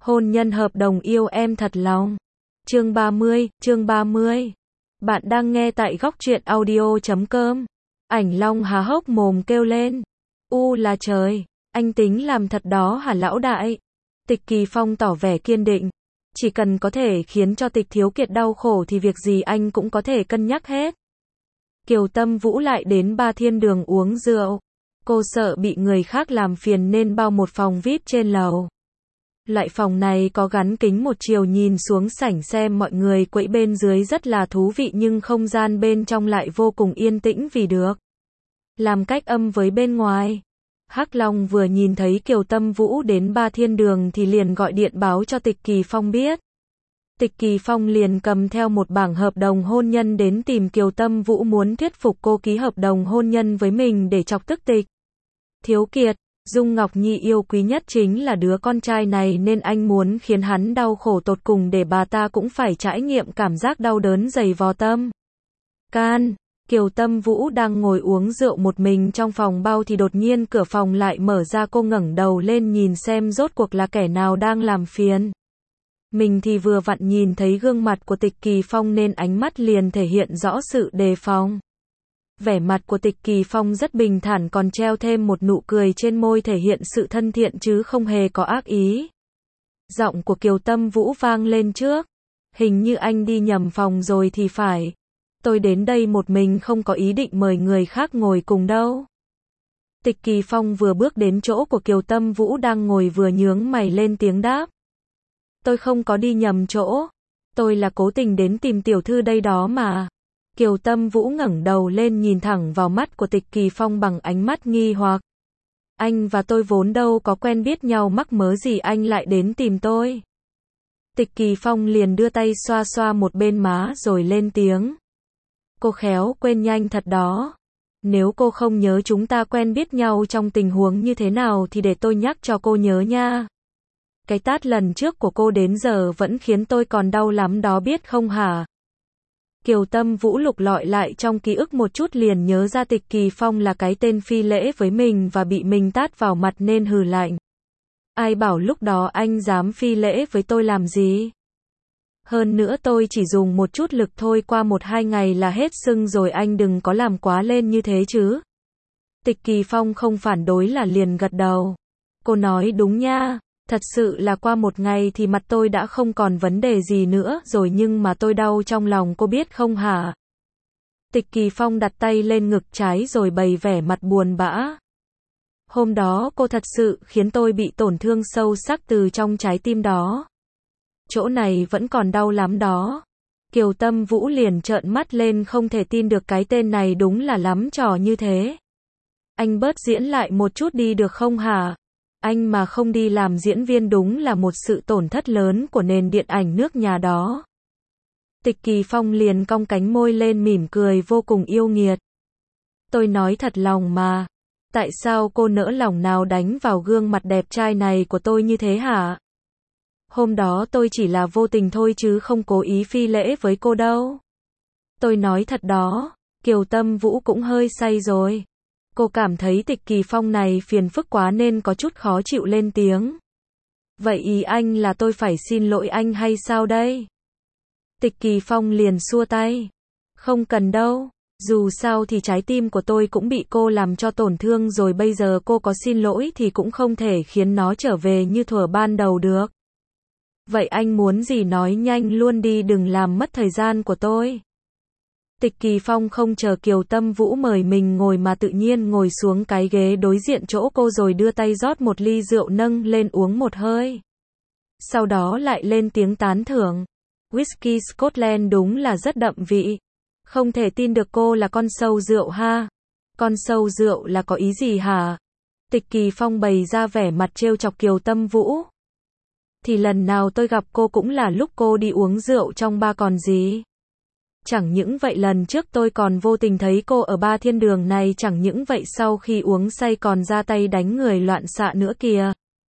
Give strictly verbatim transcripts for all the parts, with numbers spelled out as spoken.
Hôn nhân hợp đồng yêu em thật lòng. Chương ba mươi, chương ba mươi. Bạn đang nghe tại góc truyện audio chấm com. Ảnh Long há hốc mồm kêu lên. U là trời, anh tính làm thật đó hả lão đại? Tịch Kỳ Phong tỏ vẻ kiên định. Chỉ cần có thể khiến cho Tịch Thiếu Kiệt đau khổ thì việc gì anh cũng có thể cân nhắc hết. Kiều Tâm Vũ lại đến Ba Thiên Đường uống rượu. Cô sợ bị người khác làm phiền nên bao một phòng vi ai pi trên lầu. Loại phòng này có gắn kính một chiều nhìn xuống sảnh xem mọi người quẫy bên dưới rất là thú vị, nhưng không gian bên trong lại vô cùng yên tĩnh vì được làm cách âm với bên ngoài. Hắc Long vừa nhìn thấy Kiều Tâm Vũ đến Ba Thiên Đường thì liền gọi điện báo cho Tịch Kỳ Phong biết. Tịch Kỳ Phong liền cầm theo một bảng hợp đồng hôn nhân đến tìm Kiều Tâm Vũ, muốn thuyết phục cô ký hợp đồng hôn nhân với mình để chọc tức Tịch Thiếu Kiệt. Dung Ngọc Nhi yêu quý nhất chính là đứa con trai này nên anh muốn khiến hắn đau khổ tột cùng để bà ta cũng phải trải nghiệm cảm giác đau đớn dày vò tâm can. Kiều Tâm Vũ đang ngồi uống rượu một mình trong phòng bao thì đột nhiên cửa phòng lại mở ra, cô ngẩng đầu lên nhìn xem rốt cuộc là kẻ nào đang làm phiền. Mình thì vừa vặn nhìn thấy gương mặt của Tịch Kỳ Phong nên ánh mắt liền thể hiện rõ sự đề phòng. Vẻ mặt của Tịch Kỳ Phong rất bình thản, còn treo thêm một nụ cười trên môi thể hiện sự thân thiện chứ không hề có ác ý. Giọng của Kiều Tâm Vũ vang lên trước. Hình như anh đi nhầm phòng rồi thì phải. Tôi đến đây một mình không có ý định mời người khác ngồi cùng đâu. Tịch Kỳ Phong vừa bước đến chỗ của Kiều Tâm Vũ đang ngồi vừa nhướng mày lên tiếng đáp. Tôi không có đi nhầm chỗ. Tôi là cố tình đến tìm tiểu thư đây đó mà. Kiều Tâm Vũ ngẩng đầu lên nhìn thẳng vào mắt của Tịch Kỳ Phong bằng ánh mắt nghi hoặc. Anh và tôi vốn đâu có quen biết nhau, mắc mớ gì anh lại đến tìm tôi. Tịch Kỳ Phong liền đưa tay xoa xoa một bên má rồi lên tiếng. Cô khéo quên nhanh thật đó. Nếu cô không nhớ chúng ta quen biết nhau trong tình huống như thế nào thì để tôi nhắc cho cô nhớ nha. Cái tát lần trước của cô đến giờ vẫn khiến tôi còn đau lắm đó biết không hả? Kiều Tâm Vũ lục lọi lại trong ký ức một chút liền nhớ ra Tịch Kỳ Phong là cái tên phi lễ với mình và bị mình tát vào mặt nên hừ lạnh. Ai bảo lúc đó anh dám phi lễ với tôi làm gì? Hơn nữa tôi chỉ dùng một chút lực thôi, qua một hai ngày là hết sưng rồi, anh đừng có làm quá lên như thế chứ. Tịch Kỳ Phong không phản đối là liền gật đầu. Cô nói đúng nha. Thật sự là qua một ngày thì mặt tôi đã không còn vấn đề gì nữa rồi, nhưng mà tôi đau trong lòng cô biết không hả? Tịch Kỳ Phong đặt tay lên ngực trái rồi bày vẻ mặt buồn bã. Hôm đó cô thật sự khiến tôi bị tổn thương sâu sắc từ trong trái tim đó. Chỗ này vẫn còn đau lắm đó. Kiều Tâm Vũ liền trợn mắt lên không thể tin được cái tên này đúng là lắm trò như thế. Anh bớt diễn lại một chút đi được không hả? Anh mà không đi làm diễn viên đúng là một sự tổn thất lớn của nền điện ảnh nước nhà đó. Tịch Kỳ Phong liền cong cánh môi lên mỉm cười vô cùng yêu nghiệt. Tôi nói thật lòng mà. Tại sao cô nỡ lòng nào đánh vào gương mặt đẹp trai này của tôi như thế hả? Hôm đó tôi chỉ là vô tình thôi chứ không cố ý phi lễ với cô đâu. Tôi nói thật đó. Kiều Tâm Vũ cũng hơi say rồi. Cô cảm thấy Tịch Kỳ Phong này phiền phức quá nên có chút khó chịu lên tiếng. Vậy ý anh là tôi phải xin lỗi anh hay sao đây? Tịch Kỳ Phong liền xua tay. Không cần đâu. Dù sao thì trái tim của tôi cũng bị cô làm cho tổn thương rồi, bây giờ cô có xin lỗi thì cũng không thể khiến nó trở về như thuở ban đầu được. Vậy anh muốn gì nói nhanh luôn đi, đừng làm mất thời gian của tôi. Tịch Kỳ Phong không chờ Kiều Tâm Vũ mời mình ngồi mà tự nhiên ngồi xuống cái ghế đối diện chỗ cô rồi đưa tay rót một ly rượu nâng lên uống một hơi. Sau đó lại lên tiếng tán thưởng. Whisky Scotland đúng là rất đậm vị. Không thể tin được cô là con sâu rượu ha. Con sâu rượu là có ý gì hả? Tịch Kỳ Phong bày ra vẻ mặt trêu chọc Kiều Tâm Vũ. Thì lần nào tôi gặp cô cũng là lúc cô đi uống rượu trong bar còn gì. Chẳng những vậy lần trước tôi còn vô tình thấy cô ở Ba Thiên Đường này, chẳng những vậy sau khi uống say còn ra tay đánh người loạn xạ nữa kìa.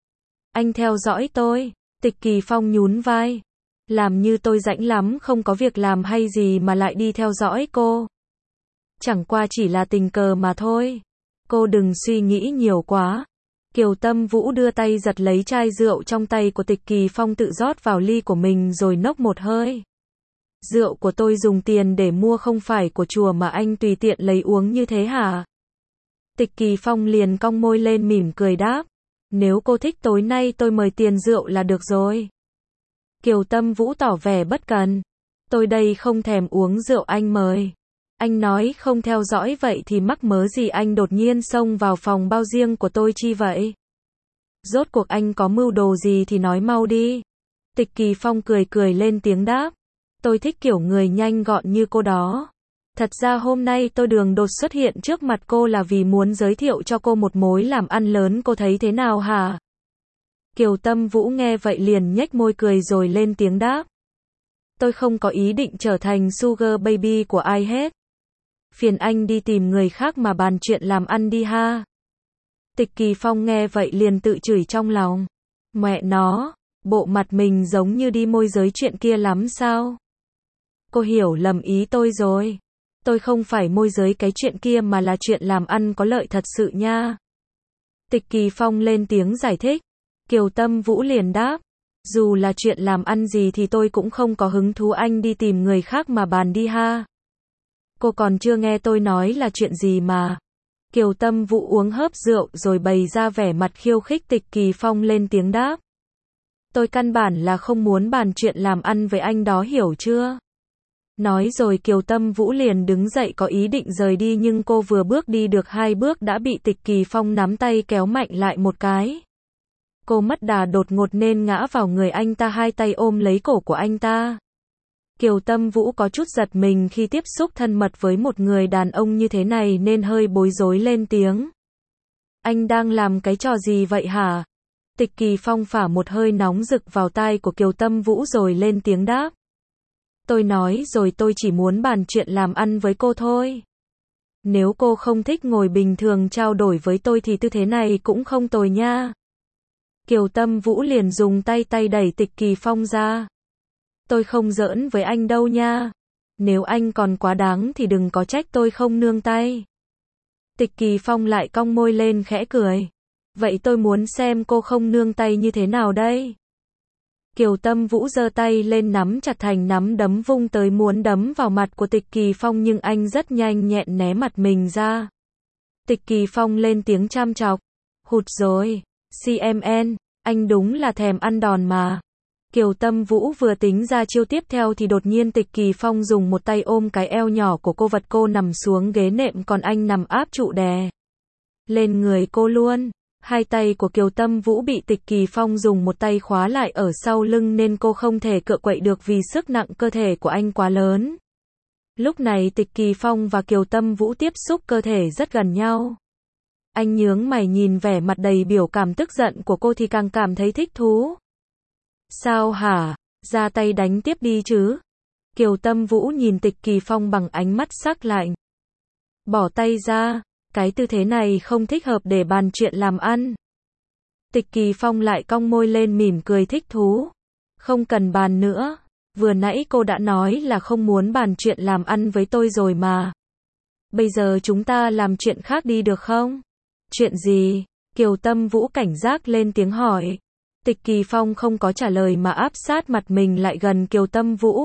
Anh theo dõi tôi. Tịch Kỳ Phong nhún vai. Làm như tôi rảnh lắm không có việc làm hay gì mà lại đi theo dõi cô. Chẳng qua chỉ là tình cờ mà thôi. Cô đừng suy nghĩ nhiều quá. Kiều Tâm Vũ đưa tay giật lấy chai rượu trong tay của Tịch Kỳ Phong tự rót vào ly của mình rồi nốc một hơi. Rượu của tôi dùng tiền để mua không phải của chùa mà anh tùy tiện lấy uống như thế hả? Tịch Kỳ Phong liền cong môi lên mỉm cười đáp. Nếu cô thích tối nay tôi mời tiền rượu là được rồi. Kiều Tâm Vũ tỏ vẻ bất cần. Tôi đây không thèm uống rượu anh mời. Anh nói không theo dõi vậy thì mắc mớ gì anh đột nhiên xông vào phòng bao riêng của tôi chi vậy? Rốt cuộc anh có mưu đồ gì thì nói mau đi. Tịch Kỳ Phong cười cười lên tiếng đáp. Tôi thích kiểu người nhanh gọn như cô đó. Thật ra hôm nay tôi đường đột xuất hiện trước mặt cô là vì muốn giới thiệu cho cô một mối làm ăn lớn, cô thấy thế nào hả? Kiều Tâm Vũ nghe vậy liền nhếch môi cười rồi lên tiếng đáp. Tôi không có ý định trở thành sugar baby của ai hết. Phiền anh đi tìm người khác mà bàn chuyện làm ăn đi ha. Tịch Kỳ Phong nghe vậy liền tự chửi trong lòng. Mẹ nó, bộ mặt mình giống như đi môi giới chuyện kia lắm sao? Cô hiểu lầm ý tôi rồi. Tôi không phải môi giới cái chuyện kia mà là chuyện làm ăn có lợi thật sự nha. Tịch Kỳ Phong lên tiếng giải thích. Kiều Tâm Vũ liền đáp. Dù là chuyện làm ăn gì thì tôi cũng không có hứng thú, anh đi tìm người khác mà bàn đi ha. Cô còn chưa nghe tôi nói là chuyện gì mà. Kiều Tâm Vũ uống hớp rượu rồi bày ra vẻ mặt khiêu khích. Tịch Kỳ Phong lên tiếng đáp. Tôi căn bản là không muốn bàn chuyện làm ăn với anh đó, hiểu chưa? Nói rồi Kiều Tâm Vũ liền đứng dậy có ý định rời đi, nhưng cô vừa bước đi được hai bước đã bị Tịch Kỳ Phong nắm tay kéo mạnh lại một cái. Cô mất đà đột ngột nên ngã vào người anh ta, hai tay ôm lấy cổ của anh ta. Kiều Tâm Vũ có chút giật mình khi tiếp xúc thân mật với một người đàn ông như thế này nên hơi bối rối lên tiếng. Anh đang làm cái trò gì vậy hả? Tịch Kỳ Phong phả một hơi nóng rực vào tai của Kiều Tâm Vũ rồi lên tiếng đáp. Tôi nói rồi, tôi chỉ muốn bàn chuyện làm ăn với cô thôi. Nếu cô không thích ngồi bình thường trao đổi với tôi thì tư thế này cũng không tồi nha. Kiều Tâm Vũ liền dùng tay tay đẩy Tịch Kỳ Phong ra. Tôi không giỡn với anh đâu nha. Nếu anh còn quá đáng thì đừng có trách tôi không nương tay. Tịch Kỳ Phong lại cong môi lên khẽ cười. Vậy tôi muốn xem cô không nương tay như thế nào đây? Kiều Tâm Vũ giơ tay lên nắm chặt thành nắm đấm vung tới muốn đấm vào mặt của Tịch Kỳ Phong, nhưng anh rất nhanh nhẹn né mặt mình ra. Tịch Kỳ Phong lên tiếng chăm chọc. Hụt rồi, xê em en, anh đúng là thèm ăn đòn mà. Kiều Tâm Vũ vừa tính ra chiêu tiếp theo thì đột nhiên Tịch Kỳ Phong dùng một tay ôm cái eo nhỏ của cô, vật cô nằm xuống ghế nệm còn anh nằm áp trụ đè lên người cô luôn. Hai tay của Kiều Tâm Vũ bị Tịch Kỳ Phong dùng một tay khóa lại ở sau lưng nên cô không thể cựa quậy được vì sức nặng cơ thể của anh quá lớn. Lúc này Tịch Kỳ Phong và Kiều Tâm Vũ tiếp xúc cơ thể rất gần nhau. Anh nhướng mày nhìn vẻ mặt đầy biểu cảm tức giận của cô thì càng cảm thấy thích thú. Sao hả? Ra tay đánh tiếp đi chứ. Kiều Tâm Vũ nhìn Tịch Kỳ Phong bằng ánh mắt sắc lạnh. Bỏ tay ra. Cái tư thế này không thích hợp để bàn chuyện làm ăn. Tịch Kỳ Phong lại cong môi lên mỉm cười thích thú. Không cần bàn nữa. Vừa nãy cô đã nói là không muốn bàn chuyện làm ăn với tôi rồi mà. Bây giờ chúng ta làm chuyện khác đi được không? Chuyện gì? Kiều Tâm Vũ cảnh giác lên tiếng hỏi. Tịch Kỳ Phong không có trả lời mà áp sát mặt mình lại gần Kiều Tâm Vũ.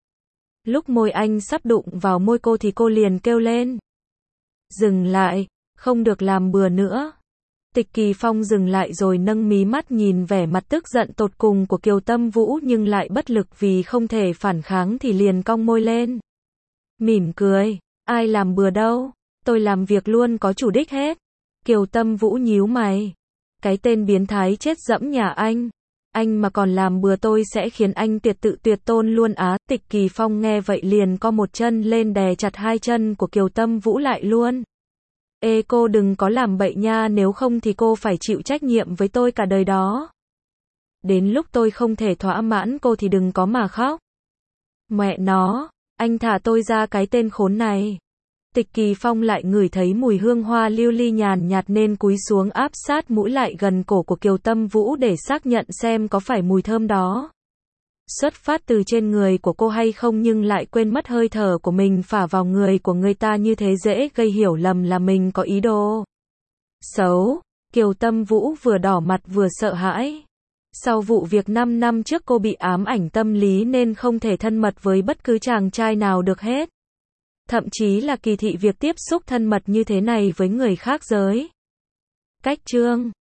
Lúc môi anh sắp đụng vào môi cô thì cô liền kêu lên. Dừng lại, không được làm bừa nữa. Tịch Kỳ Phong dừng lại rồi nâng mí mắt nhìn vẻ mặt tức giận tột cùng của Kiều Tâm Vũ nhưng lại bất lực vì không thể phản kháng thì liền cong môi lên. Mỉm cười, ai làm bừa đâu, tôi làm việc luôn có chủ đích hết. Kiều Tâm Vũ nhíu mày. Cái tên biến thái chết dẫm nhà anh. Anh mà còn làm bừa tôi sẽ khiến anh tuyệt tự tuyệt tôn luôn á. Tịch Kỳ Phong nghe vậy liền co một chân lên đè chặt hai chân của Kiều Tâm Vũ lại luôn. Ê cô đừng có làm bậy nha, nếu không thì cô phải chịu trách nhiệm với tôi cả đời đó. Đến lúc tôi không thể thỏa mãn cô thì đừng có mà khóc. Mẹ nó, anh thả tôi ra cái tên khốn này. Tịch Kỳ Phong lại ngửi thấy mùi hương hoa lưu ly nhàn nhạt nên cúi xuống áp sát mũi lại gần cổ của Kiều Tâm Vũ để xác nhận xem có phải mùi thơm đó xuất phát từ trên người của cô hay không, nhưng lại quên mất hơi thở của mình phả vào người của người ta như thế dễ gây hiểu lầm là mình có ý đồ xấu. Kiều Tâm Vũ vừa đỏ mặt vừa sợ hãi. Sau vụ việc năm năm trước cô bị ám ảnh tâm lý nên không thể thân mật với bất cứ chàng trai nào được hết. Thậm chí là kỳ thị việc tiếp xúc thân mật như thế này với người khác giới. Cách chương